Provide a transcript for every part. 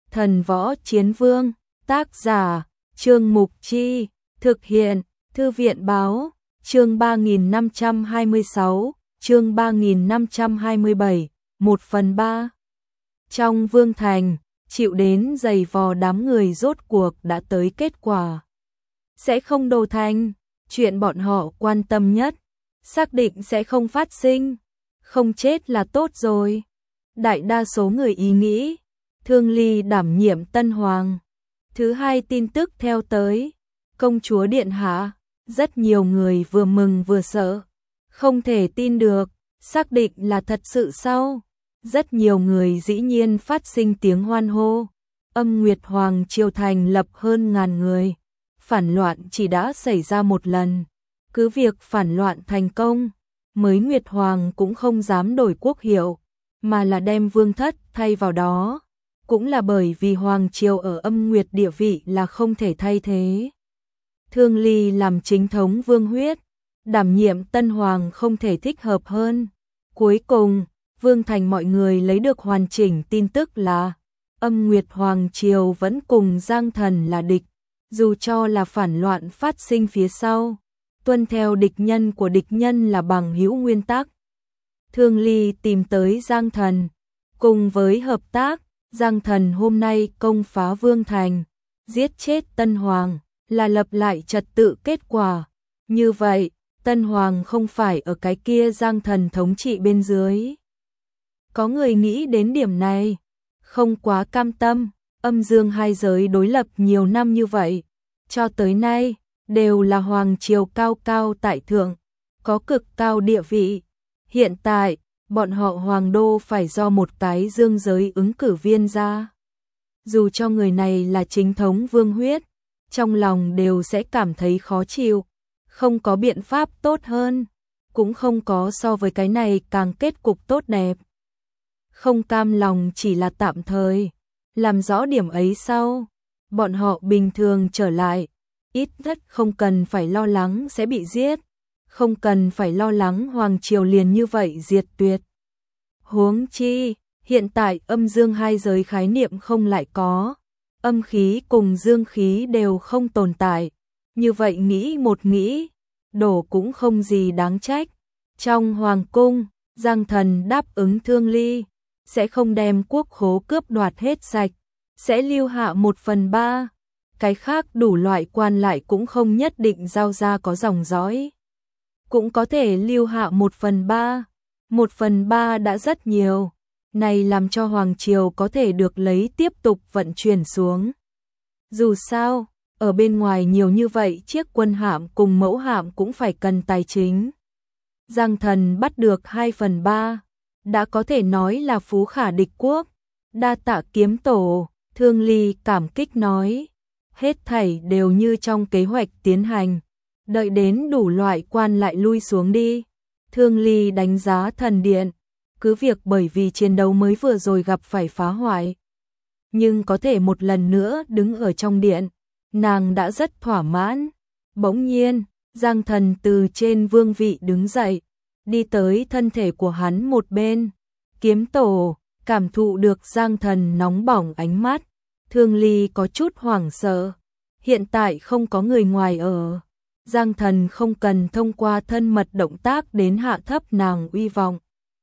Thần Võ Chiến Vương, tác giả, Trương Mục Chi, thực hiện, Thư viện Báo, chương 3526, chương 3527, 1/3. Trong Vương Thành, chịu đến giày vò đám người rốt cuộc đã tới kết quả. Sẽ không đổ thành, chuyện bọn họ quan tâm nhất, xác định sẽ không phát sinh, không chết là tốt rồi. Đại đa số người ý nghĩ, Thương Ly đảm nhiệm Tân Hoàng. Thứ hai tin tức theo tới, công chúa điện hạ, rất nhiều người vừa mừng vừa sợ, không thể tin được, xác định là thật sự sao? Rất nhiều người dĩ nhiên phát sinh tiếng hoan hô. Âm Nguyệt Hoàng triều thành lập hơn ngàn người, phản loạn chỉ đã xảy ra một lần, cứ việc phản loạn thành công, mới Nguyệt Hoàng cũng không dám đổi quốc hiệu, mà là đem vương thất thay vào đó, cũng là bởi vì Hoàng triều ở Âm Nguyệt địa vị là không thể thay thế. Thương Ly làm chính thống vương huyết, đảm nhiệm Tân Hoàng không thể thích hợp hơn. Cuối cùng, Vương Thành mọi người lấy được hoàn chỉnh tin tức là Âm Nguyệt Hoàng triều vẫn cùng Giang Thần là địch, dù cho là phản loạn phát sinh phía sau, tuân theo địch nhân của địch nhân là bằng hữu nguyên tắc. Thương Ly tìm tới Giang Thần, cùng với hợp tác, Giang Thần hôm nay công phá Vương Thành, giết chết Tân Hoàng, là lập lại trật tự kết quả. Như vậy, Tân Hoàng không phải ở cái kia Giang Thần thống trị bên dưới. Có người nghĩ đến điểm này, không quá cam tâm, âm dương hai giới đối lập nhiều năm như vậy, cho tới nay, đều là Hoàng triều cao cao tại thượng, có cực cao địa vị. Hiện tại, bọn họ Hoàng đô phải do một cái dương giới ứng cử viên ra. Dù cho người này là chính thống vương huyết, trong lòng đều sẽ cảm thấy khó chịu, không có biện pháp tốt hơn, cũng không có so với cái này càng kết cục tốt đẹp. Không cam lòng chỉ là tạm thời, làm rõ điểm ấy sau, bọn họ bình thường trở lại, ít nhất không cần phải lo lắng sẽ bị giết, không cần phải lo lắng Hoàng triều liền như vậy diệt tuyệt. Huống chi, hiện tại âm dương hai giới khái niệm không lại có, âm khí cùng dương khí đều không tồn tại, như vậy nghĩ một nghĩ, đổ cũng không gì đáng trách. Trong Hoàng cung, Giang Thần đáp ứng Thương Ly, sẽ không đem quốc khố cướp đoạt hết sạch, sẽ lưu hạ 1/3, cái khác đủ loại quan lại cũng không nhất định giao ra có dòng dõi, cũng có thể lưu hạ 1/3, 1/3 đã rất nhiều, này làm cho Hoàng triều có thể được lấy tiếp tục vận chuyển xuống. Dù sao, ở bên ngoài nhiều như vậy chiếc quân hạm cùng mẫu hạm cũng phải cần tài chính. Giang Thần bắt được 2/3, đã có thể nói là phú khả địch quốc. Đa tạ kiếm tổ, Thương Ly cảm kích nói. Hết thảy đều như trong kế hoạch tiến hành, đợi đến đủ loại quan lại lui xuống đi. Thương Ly đánh giá thần điện, cứ việc bởi vì chiến đấu mới vừa rồi gặp phải phá hoại, nhưng có thể một lần nữa đứng ở trong điện, nàng đã rất thỏa mãn. Bỗng nhiên, Giang Thần từ trên vương vị đứng dậy, đi tới thân thể của hắn một bên. Kiếm tổ, cảm thụ được Giang Thần nóng bỏng ánh mắt, Thương Ly có chút hoảng sợ. Hiện tại không có người ngoài ở, Giang Thần không cần thông qua thân mật động tác đến hạ thấp nàng uy vọng.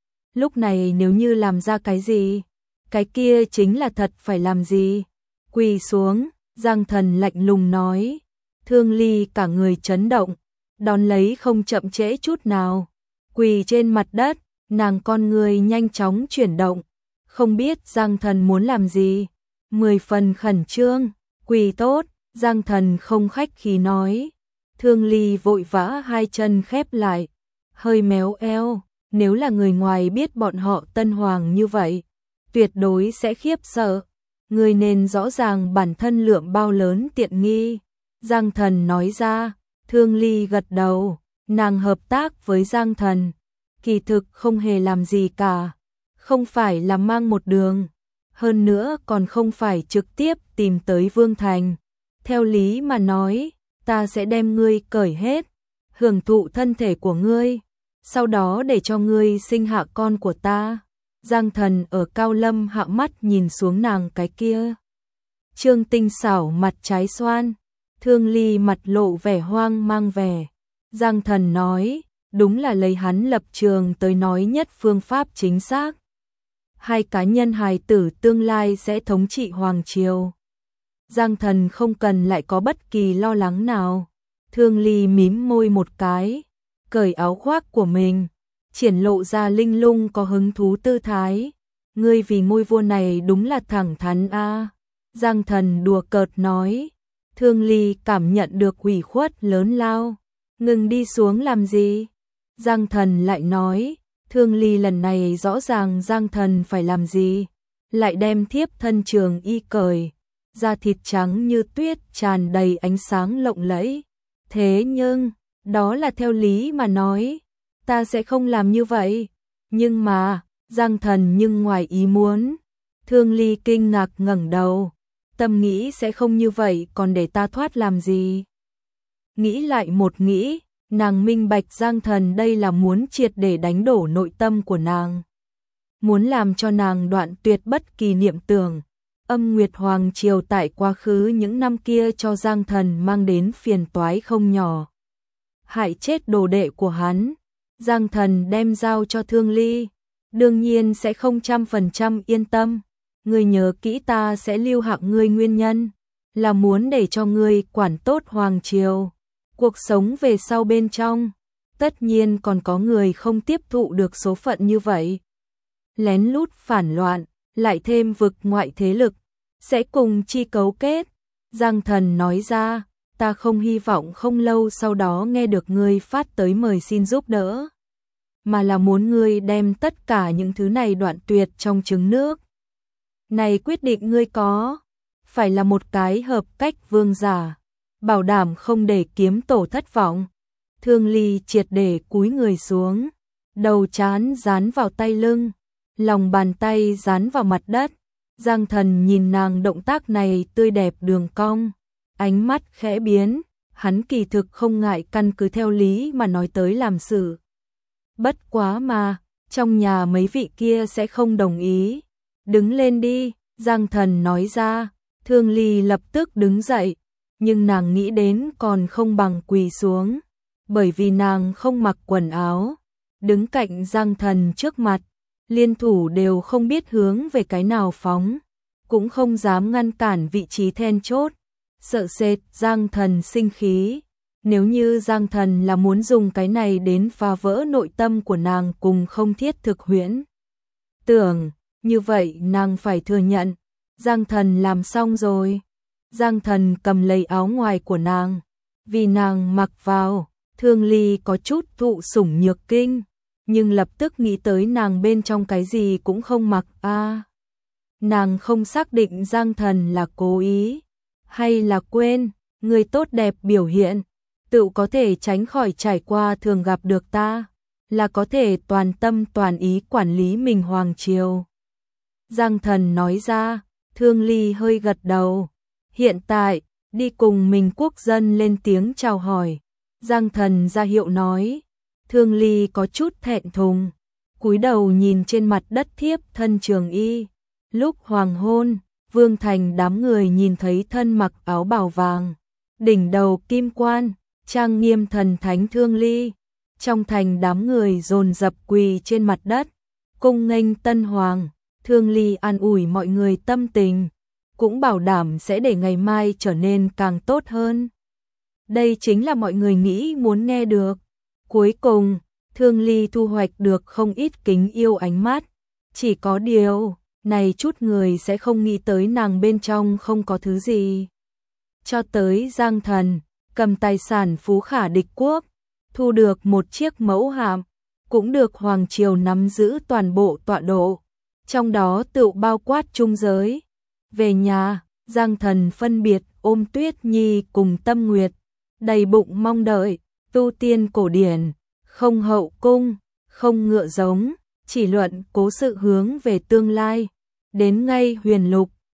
Lúc này nếu như làm ra cái gì, cái kia chính là thật phải làm gì. Quỳ xuống, Giang Thần lạnh lùng nói. Thương Ly cả người chấn động, đón lấy không chậm trễ chút nào, quỳ trên mặt đất, nàng con người nhanh chóng chuyển động, không biết Giang Thần muốn làm gì, 10 phần khẩn trương. Quỳ tốt, Giang Thần không khách khí nói. Thương Ly vội vã hai chân khép lại, hơi méo eo, nếu là người ngoài biết bọn họ Tân Hoàng như vậy, tuyệt đối sẽ khiếp sợ. Người nên rõ ràng bản thân lượng bao lớn tiện nghi. Giang Thần nói ra. Thương Ly gật đầu, nàng hợp tác với Giang Thần, kỳ thực không hề làm gì cả, không phải là mang một đường, hơn nữa còn không phải trực tiếp tìm tới Vương Thành. Theo lý mà nói, ta sẽ đem ngươi cởi hết, hưởng thụ thân thể của ngươi, sau đó để cho ngươi sinh hạ con của ta. Giang Thần ở cao lâm hạ mắt nhìn xuống nàng cái kia Trương Tinh xảo mặt trái xoan, Thương Ly mặt lộ vẻ hoang mang vẻ. Giang Thần nói, đúng là lấy hắn lập trường tới nói nhất phương pháp chính xác. Hai cá nhân hài tử tương lai sẽ thống trị Hoàng Triều. Giang Thần không cần lại có bất kỳ lo lắng nào. Thương Ly mím môi một cái, cởi áo khoác của mình, triển lộ ra linh lung có hứng thú tư thái. Ngươi vì ngôi vua này đúng là thẳng thắn a. Giang Thần đùa cợt nói. Thương Ly cảm nhận được ủy khuất lớn lao. Ngừng đi xuống làm gì? Giang Thần lại nói. Thương Ly lần này rõ ràng Giang Thần phải làm gì, lại đem thiếp thân trường y cởi, da thịt trắng như tuyết tràn đầy ánh sáng lộng lẫy. Thế nhưng, đó là theo lý mà nói, ta sẽ không làm như vậy. Nhưng mà, Giang Thần nhưng ngoài ý muốn. Thương Ly kinh ngạc ngẩng đầu, tâm nghĩ sẽ không như vậy còn để ta thoát làm gì. Nghĩ lại một nghĩ, nàng minh bạch Giang Thần đây là muốn triệt để đánh đổ nội tâm của nàng. Muốn làm cho nàng đoạn tuyệt bất kỳ niệm tưởng. Âm Nguyệt Hoàng Triều tại quá khứ những năm kia cho Giang Thần mang đến phiền toái không nhỏ. Hại chết đồ đệ của hắn. Giang Thần đem giao cho Thương Ly. Đương nhiên sẽ không 100% yên tâm. Ngươi nhớ kỹ ta sẽ lưu hạng ngươi nguyên nhân. Là muốn để cho ngươi quản tốt Hoàng Triều. Cuộc sống về sau bên trong. Tất nhiên còn có người không tiếp thụ được số phận như vậy. Lén lút phản loạn, lại thêm vực ngoại thế lực, sẽ cùng chi cấu kết. Giang Thần nói ra, ta không hy vọng không lâu sau đó nghe được ngươi phát tới mời xin giúp đỡ. Mà là muốn ngươi đem tất cả những thứ này đoạn tuyệt trong trứng nước. Này quyết định ngươi có, phải là một cái hợp cách vương giả, bảo đảm không để kiếm tổ thất vọng. Thương Ly triệt để cúi người xuống, đầu trán dán vào tay lưng, lòng bàn tay dán vào mặt đất. Giang Thần nhìn nàng động tác này tươi đẹp đường cong, ánh mắt khẽ biến, hắn kỳ thực không ngại căn cứ theo lý mà nói tới làm sự. Bất quá mà, trong nhà mấy vị kia sẽ không đồng ý. Đứng lên đi, Giang Thần nói ra. Thương Ly lập tức đứng dậy, nhưng nàng nghĩ đến còn không bằng quỳ xuống, bởi vì nàng không mặc quần áo, đứng cạnh Giang Thần trước mặt, liên thủ đều không biết hướng về cái nào phóng, cũng không dám ngăn cản vị trí then chốt, sợ sệt Giang Thần sinh khí. Nếu như Giang Thần là muốn dùng cái này đến phá vỡ nội tâm của nàng cùng không thiết thực huyễn tưởng, như vậy nàng phải thừa nhận, Giang Thần làm xong rồi. Giang Thần cầm lấy áo ngoài của nàng, vì nàng mặc vào. Thương Ly có chút thụ sủng nhược kinh, nhưng lập tức nghĩ tới nàng bên trong cái gì cũng không mặc a. Nàng không xác định Giang Thần là cố ý hay là quên, người tốt đẹp biểu hiện, tự có thể tránh khỏi trải qua thường gặp được ta, là có thể toàn tâm toàn ý quản lý mình Hoàng Triều. Giang Thần nói ra. Thương Ly hơi gật đầu. Hiện tại, đi cùng mình quốc dân lên tiếng chào hỏi. Giang Thần ra hiệu nói. Thương Ly có chút thẹn thùng, cúi đầu nhìn trên mặt đất thiếp thân trường y. Lúc hoàng hôn, Vương Thành đám người nhìn thấy thân mặc áo bào vàng, đỉnh đầu kim quan, trang nghiêm thần thánh Thương Ly. Trong thành đám người dồn dập quỳ trên mặt đất, cung nghênh tân hoàng. Thương Ly an ủi mọi người tâm tình, cũng bảo đảm sẽ để ngày mai trở nên càng tốt hơn. Đây chính là mọi người nghĩ muốn nghe được. Cuối cùng, Thương Ly thu hoạch được không ít kính yêu ánh mắt. Chỉ có điều, này chút người sẽ không nghĩ tới nàng bên trong không có thứ gì. Cho tới Giang Thần, cầm tài sản phú khả địch quốc, thu được một chiếc mẫu hạm, cũng được Hoàng Triều nắm giữ toàn bộ tọa độ. Trong đó tự bao quát trung giới. Về nhà, Giang Thần phân biệt ôm Tuyết Nhi cùng Tâm Nguyệt, đầy bụng mong đợi, tu tiên cổ điển, không hậu cung, không ngựa giống, chỉ luận cố sự hướng về tương lai. Đến ngay Huyền Lục,